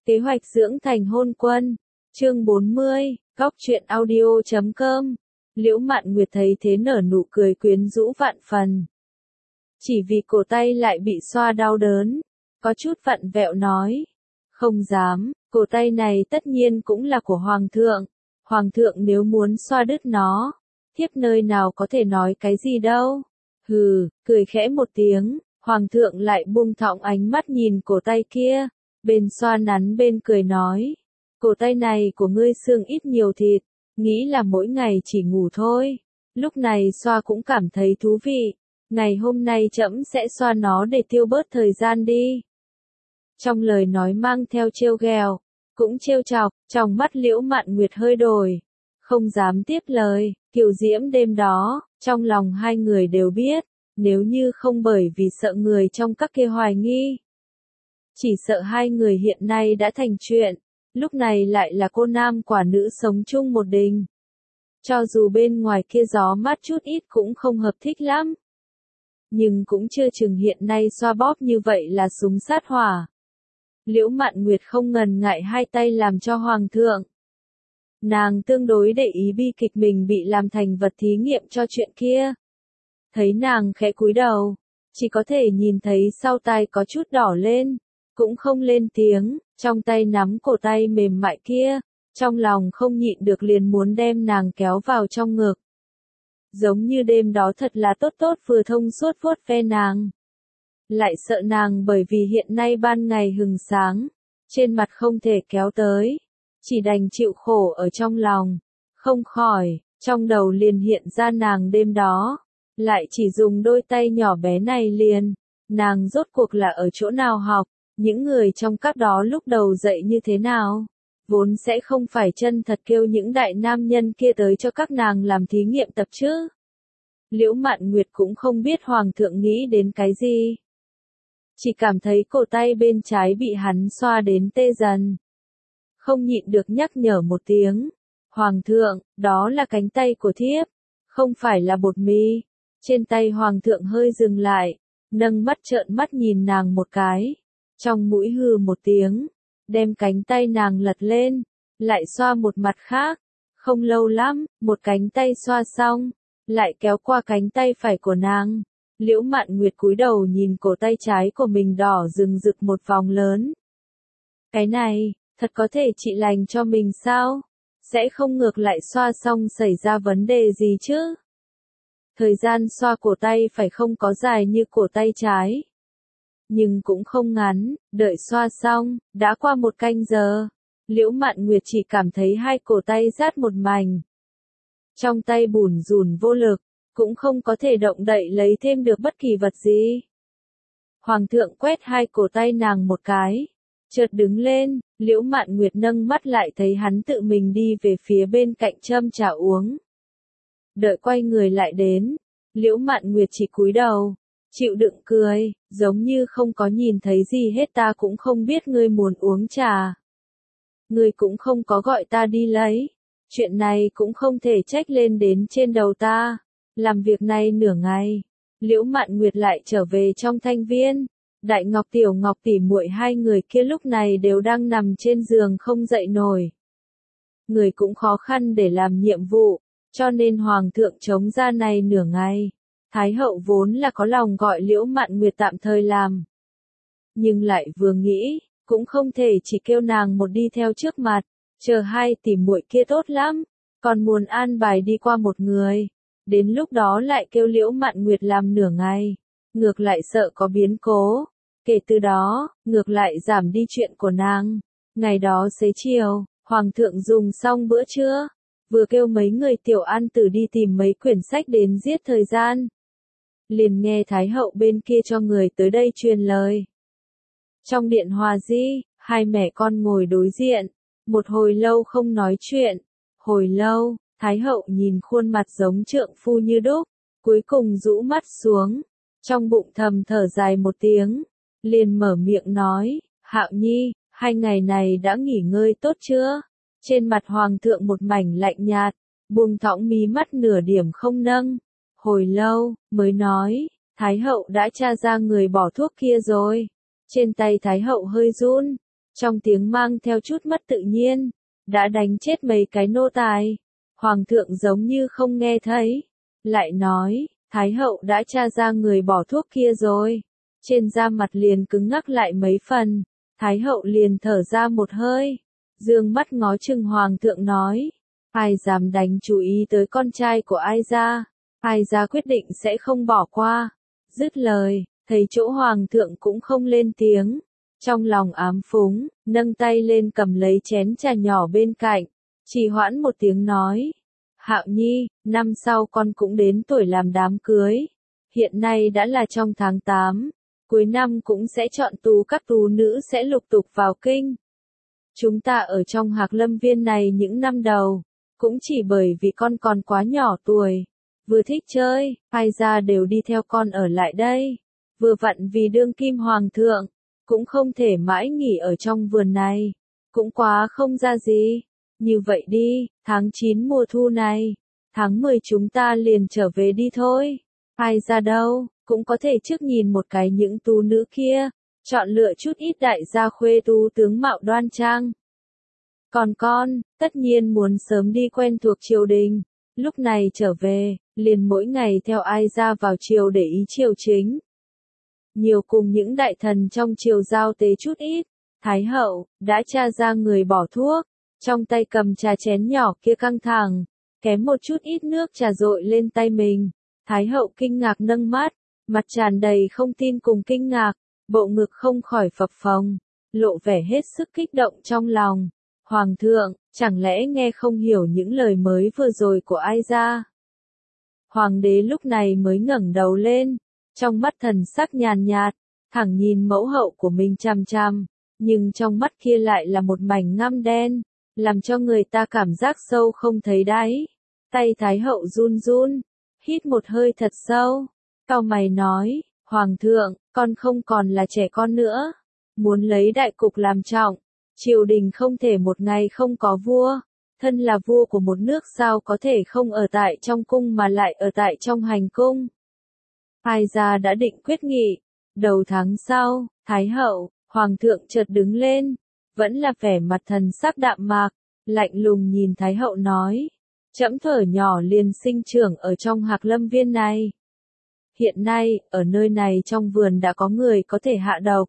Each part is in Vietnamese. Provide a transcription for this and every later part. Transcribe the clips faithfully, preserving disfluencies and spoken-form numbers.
Kế hoạch dưỡng thành hôn quân. Chương bốn mươi, Góc truyện audio chấm com. Liễu Mạn Nguyệt thấy thế nở nụ cười quyến rũ vạn phần. Chỉ vì cổ tay lại bị xoa đau đớn, có chút vặn vẹo nói. Không dám, cổ tay này tất nhiên cũng là của Hoàng thượng. Hoàng thượng nếu muốn xoa đứt nó, thiếp nơi nào có thể nói cái gì đâu. Hừ, cười khẽ một tiếng, Hoàng thượng lại buông thõng ánh mắt nhìn cổ tay kia, bên xoa nắn bên cười nói. Cổ tay này của ngươi xương ít nhiều thịt, nghĩ là mỗi ngày chỉ ngủ thôi. Lúc này xoa cũng cảm thấy thú vị, ngày hôm nay trẫm sẽ xoa nó để tiêu bớt thời gian đi. Trong lời nói mang theo trêu ghẹo, cũng trêu chọc, trong mắt Liễu Mạn Nguyệt hơi đổi, không dám tiếp lời. Kiều diễm đêm đó, trong lòng hai người đều biết, nếu như không bởi vì sợ người trong các kia hoài nghi, chỉ sợ hai người hiện nay đã thành chuyện, lúc này lại là cô nam quả nữ sống chung một đình. Cho dù bên ngoài kia gió mát chút ít cũng không hợp thích lắm, nhưng cũng chưa chừng hiện nay xoa bóp như vậy là súng sát hỏa. Liễu Mạn Nguyệt không ngần ngại hai tay làm cho Hoàng thượng. Nàng tương đối để ý bi kịch mình bị làm thành vật thí nghiệm cho chuyện kia. Thấy nàng khẽ cúi đầu, chỉ có thể nhìn thấy sau tai có chút đỏ lên, cũng không lên tiếng, trong tay nắm cổ tay mềm mại kia, trong lòng không nhịn được liền muốn đem nàng kéo vào trong ngực. Giống như đêm đó thật là tốt tốt vừa thông suốt vuốt ve nàng. Lại sợ nàng bởi vì hiện nay ban ngày hừng sáng, trên mặt không thể kéo tới, chỉ đành chịu khổ ở trong lòng, không khỏi, trong đầu liền hiện ra nàng đêm đó, lại chỉ dùng đôi tay nhỏ bé này liền, nàng rốt cuộc là ở chỗ nào học, những người trong các đó lúc đầu dạy như thế nào, vốn sẽ không phải chân thật kêu những đại nam nhân kia tới cho các nàng làm thí nghiệm tập chứ. Liễu Mạn Nguyệt cũng không biết Hoàng thượng nghĩ đến cái gì. Chỉ cảm thấy cổ tay bên trái bị hắn xoa đến tê dần. Không nhịn được nhắc nhở một tiếng. Hoàng thượng, đó là cánh tay của thiếp, không phải là bột mì. Trên tay Hoàng thượng hơi dừng lại, nâng mắt trợn mắt nhìn nàng một cái. Trong mũi hừ một tiếng, đem cánh tay nàng lật lên, lại xoa một mặt khác. Không lâu lắm, một cánh tay xoa xong, lại kéo qua cánh tay phải của nàng. Liễu Mạn Nguyệt cúi đầu nhìn cổ tay trái của mình đỏ rừng rực một vòng lớn. Cái này, thật có thể trị lành cho mình sao? Sẽ không ngược lại xoa xong xảy ra vấn đề gì chứ? Thời gian xoa cổ tay phải không có dài như cổ tay trái, nhưng cũng không ngắn, đợi xoa xong, đã qua một canh giờ. Liễu Mạn Nguyệt chỉ cảm thấy hai cổ tay rát một mảnh. Trong tay bủn rủn vô lực, cũng không có thể động đậy lấy thêm được bất kỳ vật gì. Hoàng thượng quét hai cổ tay nàng một cái, chợt đứng lên, Liễu Mạn Nguyệt nâng mắt lại thấy hắn tự mình đi về phía bên cạnh châm trà uống. Đợi quay người lại đến, Liễu Mạn Nguyệt chỉ cúi đầu, chịu đựng cười, giống như không có nhìn thấy gì hết. Ta cũng không biết ngươi muốn uống trà. Ngươi cũng không có gọi ta đi lấy. Chuyện này cũng không thể trách lên đến trên đầu ta. Làm việc này nửa ngày, Liễu Mạn Nguyệt lại trở về trong thanh viên. Đại Ngọc Tiểu Ngọc tỉ muội hai người kia lúc này đều đang nằm trên giường không dậy nổi. Người cũng khó khăn để làm nhiệm vụ, cho nên Hoàng thượng chống ra này nửa ngày. Thái hậu vốn là có lòng gọi Liễu Mạn Nguyệt tạm thời làm. Nhưng lại vừa nghĩ, cũng không thể chỉ kêu nàng một đi theo trước mặt, chờ hai tỉ muội kia tốt lắm, còn muốn an bài đi qua một người. Đến lúc đó lại kêu Liễu Mạn Nguyệt làm nửa ngày, ngược lại sợ có biến cố. Kể từ đó, ngược lại giảm đi chuyện của nàng. Ngày đó xế chiều, Hoàng thượng dùng xong bữa trưa, vừa kêu mấy người tiểu an tử đi tìm mấy quyển sách đến giết thời gian. Liền nghe Thái hậu bên kia cho người tới đây truyền lời. Trong điện hòa di, hai mẹ con ngồi đối diện, một hồi lâu không nói chuyện. Hồi lâu, Thái hậu nhìn khuôn mặt giống trượng phu như đúc, cuối cùng rũ mắt xuống, trong bụng thầm thở dài một tiếng, liền mở miệng nói, Hạo Nhi, hai ngày này đã nghỉ ngơi tốt chưa? Trên mặt Hoàng thượng một mảnh lạnh nhạt, buông thõng mí mắt nửa điểm không nâng. Hồi lâu, mới nói, Thái hậu đã tra ra người bỏ thuốc kia rồi. Trên tay Thái hậu hơi run, trong tiếng mang theo chút mất tự nhiên, đã đánh chết mấy cái nô tài. Hoàng thượng giống như không nghe thấy, lại nói, Thái hậu đã tra ra người bỏ thuốc kia rồi. Trên da mặt liền cứng ngắc lại mấy phần, Thái hậu liền thở ra một hơi, dương mắt ngó chừng Hoàng thượng nói, ai dám đánh chú ý tới con trai của ai ra, ai ra quyết định sẽ không bỏ qua. Dứt lời, thấy chỗ Hoàng thượng cũng không lên tiếng, trong lòng ám phúng, nâng tay lên cầm lấy chén trà nhỏ bên cạnh, trì hoãn một tiếng nói, Hạo Nhi, năm sau con cũng đến tuổi làm đám cưới, hiện nay đã là trong tháng tám, cuối năm cũng sẽ chọn tú các tú nữ sẽ lục tục vào kinh. Chúng ta ở trong Hạc Lâm Viên này những năm đầu, cũng chỉ bởi vì con còn quá nhỏ tuổi, vừa thích chơi, ai ra đều đi theo con ở lại đây, vừa vặn vì đương kim hoàng thượng, cũng không thể mãi nghỉ ở trong vườn này, cũng quá không ra gì. Như vậy đi, tháng chín mùa thu này, tháng mười chúng ta liền trở về đi thôi. Ai ra đâu, cũng có thể trước nhìn một cái những tú nữ kia, chọn lựa chút ít đại gia khuê tú tướng mạo đoan trang. Còn con, tất nhiên muốn sớm đi quen thuộc triều đình, lúc này trở về, liền mỗi ngày theo ai ra vào triều để ý triều chính. Nhiều cùng những đại thần trong triều giao tế chút ít, Thái hậu, đã tra ra người bỏ thuốc, trong tay cầm trà chén nhỏ kia căng thẳng, kém một chút ít nước trà dội lên tay mình. Thái hậu kinh ngạc nâng mắt, mặt tràn đầy không tin cùng kinh ngạc, bộ ngực không khỏi phập phồng, lộ vẻ hết sức kích động trong lòng. Hoàng thượng, chẳng lẽ nghe không hiểu những lời mới vừa rồi của ai ra? Hoàng đế lúc này mới ngẩng đầu lên, trong mắt thần sắc nhàn nhạt, thẳng nhìn mẫu hậu của mình chằm chằm, nhưng trong mắt kia lại là một mảnh ngăm đen, làm cho người ta cảm giác sâu không thấy đáy. Tay Thái hậu run run, hít một hơi thật sâu, cau mày nói, Hoàng thượng, con không còn là trẻ con nữa, muốn lấy đại cục làm trọng, triều đình không thể một ngày không có vua, thân là vua của một nước sao có thể không ở tại trong cung mà lại ở tại trong hành cung. Ai ra đã định quyết nghị, đầu tháng sau, Thái hậu, Hoàng thượng chợt đứng lên, vẫn là vẻ mặt thần sắc đạm mạc, lạnh lùng nhìn Thái hậu nói, trẫm thuở nhỏ liền sinh trưởng ở trong Hạc Lâm Viên này. Hiện nay, ở nơi này trong vườn đã có người có thể hạ độc.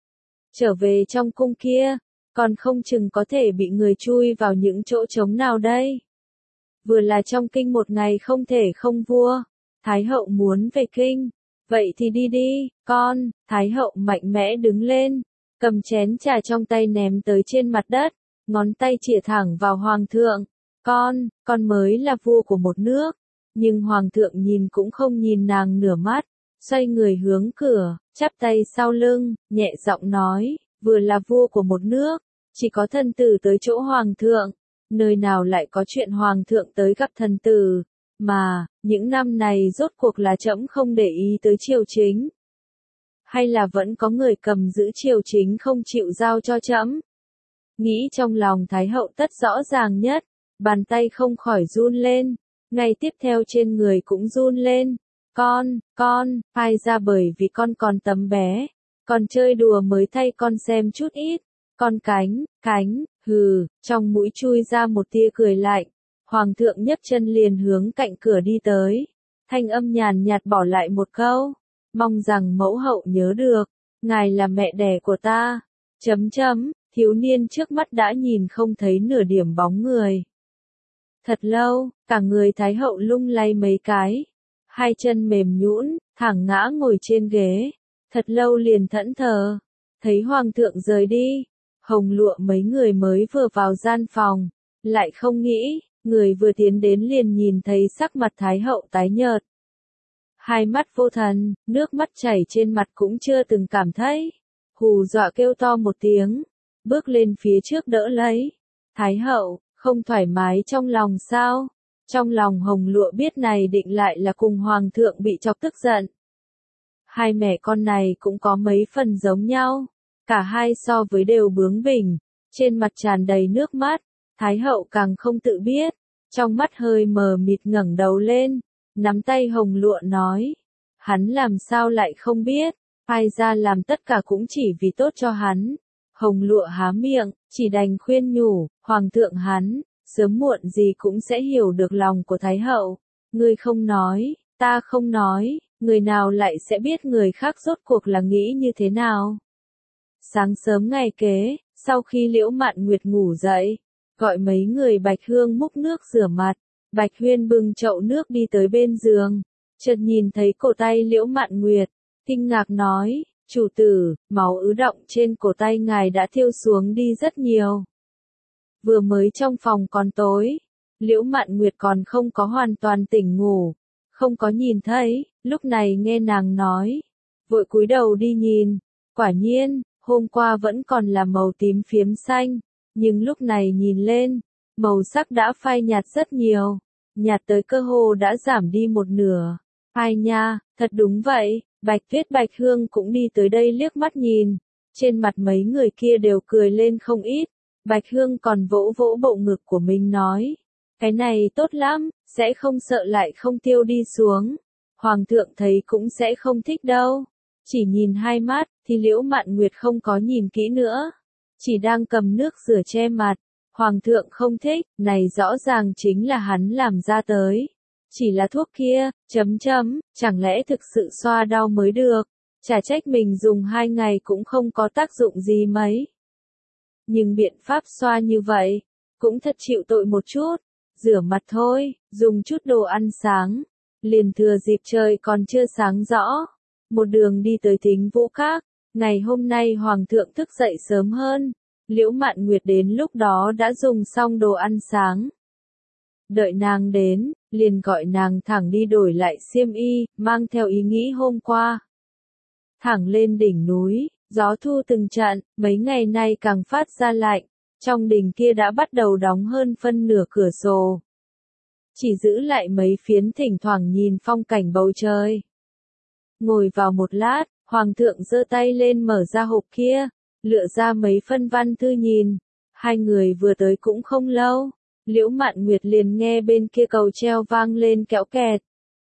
Trở về trong cung kia, còn không chừng có thể bị người chui vào những chỗ trống nào đây. Vừa là trong kinh một ngày không thể không vua, Thái hậu muốn về kinh, vậy thì đi đi, con. Thái hậu mạnh mẽ đứng lên, cầm chén trà trong tay ném tới trên mặt đất, ngón tay chĩa thẳng vào Hoàng thượng. Con, con mới là vua của một nước. Nhưng Hoàng thượng nhìn cũng không nhìn nàng nửa mắt, xoay người hướng cửa, chắp tay sau lưng, nhẹ giọng nói, vừa là vua của một nước, chỉ có thần tử tới chỗ Hoàng thượng, nơi nào lại có chuyện Hoàng thượng tới gặp thần tử, mà, những năm này rốt cuộc là trẫm không để ý tới triều chính. Hay là vẫn có người cầm giữ triều chính không chịu giao cho trẫm? Nghĩ trong lòng Thái hậu tất rõ ràng nhất, bàn tay không khỏi run lên, ngay tiếp theo trên người cũng run lên. Con, con, ai ra bởi vì con còn tấm bé, còn chơi đùa mới thay con xem chút ít. Con cánh, cánh, hừ, trong mũi chui ra một tia cười lạnh. Hoàng thượng nhấc chân liền hướng cạnh cửa đi tới. Thanh âm nhàn nhạt bỏ lại một câu. Mong rằng mẫu hậu nhớ được, ngài là mẹ đẻ của ta. Chấm chấm, thiếu niên trước mắt đã nhìn không thấy nửa điểm bóng người. Thật lâu, cả người Thái hậu lung lay mấy cái. Hai chân mềm nhũn, thẳng ngã ngồi trên ghế. Thật lâu liền thẫn thờ. Thấy Hoàng thượng rời đi. Hồng Lụa mấy người mới vừa vào gian phòng. Lại không nghĩ, người vừa tiến đến liền nhìn thấy sắc mặt Thái hậu tái nhợt. Hai mắt vô thần, nước mắt chảy trên mặt cũng chưa từng cảm thấy. Hù dọa kêu to một tiếng, bước lên phía trước đỡ lấy. Thái hậu, không thoải mái trong lòng sao? Trong lòng Hồng Lụa biết này định lại là cùng Hoàng thượng bị chọc tức giận. Hai mẹ con này cũng có mấy phần giống nhau. Cả hai so với đều bướng bỉnh, trên mặt tràn đầy nước mắt. Thái hậu càng không tự biết, trong mắt hơi mờ mịt ngẩng đầu lên, nắm tay Hồng Lụa nói. Hắn làm sao lại không biết, ai ra làm tất cả cũng chỉ vì tốt cho hắn. Hồng Lụa há miệng, chỉ đành khuyên nhủ, Hoàng thượng hắn, sớm muộn gì cũng sẽ hiểu được lòng của Thái hậu. Ngươi không nói, ta không nói, người nào lại sẽ biết người khác rốt cuộc là nghĩ như thế nào. Sáng sớm ngày kế, sau khi Liễu Mạn Nguyệt ngủ dậy, gọi mấy người Bạch Hương múc nước rửa mặt, Bạch Huyên bưng chậu nước đi tới bên giường, chợt nhìn thấy cổ tay Liễu Mạn Nguyệt, kinh ngạc nói, chủ tử, máu ứ đọng trên cổ tay ngài đã thiêu xuống đi rất nhiều. Vừa mới trong phòng còn tối, Liễu Mạn Nguyệt còn không có hoàn toàn tỉnh ngủ, không có nhìn thấy, lúc này nghe nàng nói, vội cúi đầu đi nhìn, quả nhiên, hôm qua vẫn còn là màu tím phiếm xanh, nhưng lúc này nhìn lên, màu sắc đã phai nhạt rất nhiều, nhạt tới cơ hồ đã giảm đi một nửa. Ai nha, thật đúng vậy, Bạch Tuyết Bạch Hương cũng đi tới đây liếc mắt nhìn, trên mặt mấy người kia đều cười lên không ít, Bạch Hương còn vỗ vỗ bộ ngực của mình nói, cái này tốt lắm, sẽ không sợ lại không tiêu đi xuống, Hoàng thượng thấy cũng sẽ không thích đâu. Chỉ nhìn hai mắt, thì Liễu Mạn Nguyệt không có nhìn kỹ nữa, chỉ đang cầm nước rửa che mặt, Hoàng thượng không thích, này rõ ràng chính là hắn làm ra tới. Chỉ là thuốc kia, chấm chấm, chẳng lẽ thực sự xoa đau mới được, chả trách mình dùng hai ngày cũng không có tác dụng gì mấy. Nhưng biện pháp xoa như vậy, cũng thật chịu tội một chút, rửa mặt thôi, dùng chút đồ ăn sáng, liền thừa dịp trời còn chưa sáng rõ. Một đường đi tới Thính Vũ Các, ngày hôm nay Hoàng thượng thức dậy sớm hơn, Liễu Mạn Nguyệt đến lúc đó đã dùng xong đồ ăn sáng. Đợi nàng đến, liền gọi nàng thẳng đi đổi lại xiêm y, mang theo ý nghĩ hôm qua. Thẳng lên đỉnh núi, gió thu từng trận, mấy ngày nay càng phát ra lạnh, trong đình kia đã bắt đầu đóng hơn phân nửa cửa sổ. Chỉ giữ lại mấy phiến thỉnh thoảng nhìn phong cảnh bầu trời. Ngồi vào một lát, Hoàng thượng giơ tay lên mở ra hộp kia, lựa ra mấy phân văn thư nhìn. Hai người vừa tới cũng không lâu, Liễu Mạn Nguyệt liền nghe bên kia cầu treo vang lên kéo kẹt.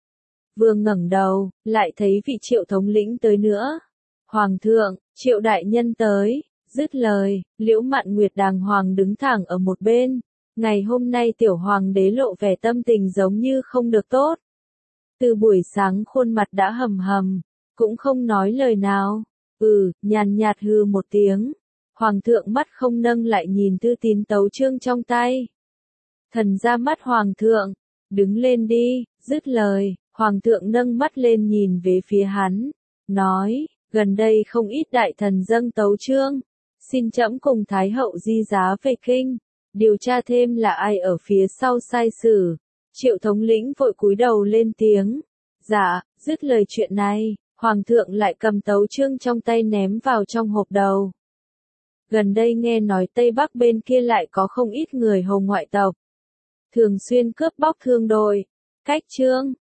Vừa ngẩng đầu, lại thấy vị Triệu thống lĩnh tới nữa. Hoàng thượng, Triệu đại nhân tới, dứt lời, Liễu Mạn Nguyệt đàng hoàng đứng thẳng ở một bên. Ngày hôm nay tiểu hoàng đế lộ vẻ tâm tình giống như không được tốt. Từ buổi sáng khuôn mặt đã hầm hầm, cũng không nói lời nào, ừ, nhàn nhạt hừ một tiếng. Hoàng thượng mắt không nâng lại nhìn thư tín tấu chương trong tay. Thần ra mắt Hoàng thượng, đứng lên đi, dứt lời, Hoàng thượng nâng mắt lên nhìn về phía hắn, nói, gần đây không ít đại thần dâng tấu chương, xin trẫm cùng Thái hậu di giá về kinh, điều tra thêm là ai ở phía sau sai sử. Triệu thống lĩnh vội cúi đầu lên tiếng, dạ, dứt lời chuyện này, Hoàng thượng lại cầm tấu chương trong tay ném vào trong hộp đầu. Gần đây nghe nói Tây Bắc bên kia lại có không ít người Hầu ngoại tộc. Thường xuyên cướp bóc thương đội. Cách chương,